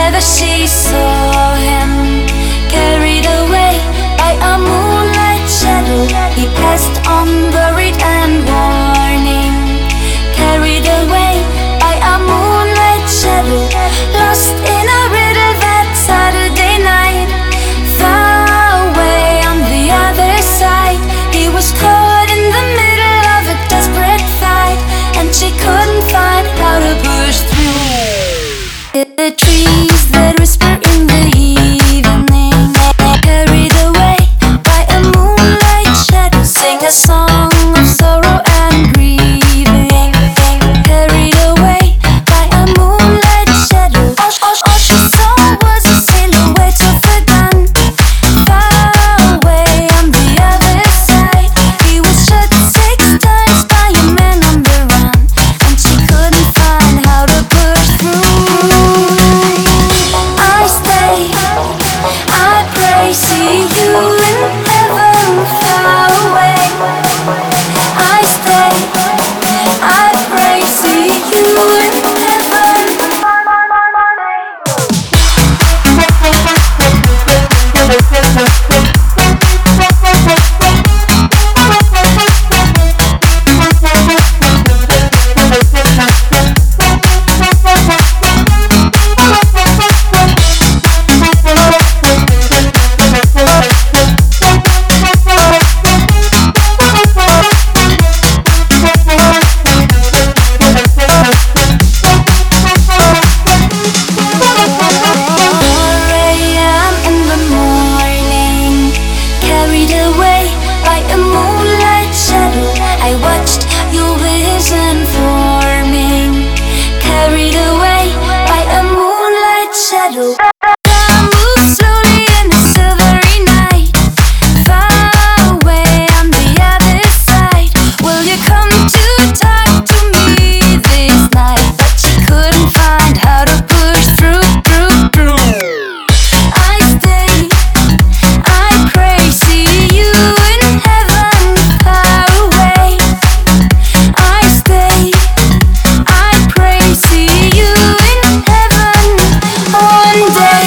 whenever she saw him, carried away by a moonlight shadow. He passed on, worried and warning, carried away by a moonlight shadow, lost in a riddle that Saturday night. Far away on the other side, he was caught in the middle of a desperate fight, and she couldn't find how to push through. The trees that whisper in the evening, carried away by a moonlight shadow, sing a song of sorrow and grieving, carried away by a moonlight shadow. All she saw was a silhouette of a gun. Far away on the other side, he was shot 6 times by a man on the run, and she couldn't find how to push through. I stay, I pray, see you in heaven far away. I stay, I pray, see you in heaven. Shadow. Time moves slowly in the silvery night. Far away on the other side, will you come to talk to me this night? But she couldn't find how to push through. I stay, I pray, see you in heaven far away. I stay, I pray, see you in heaven one day.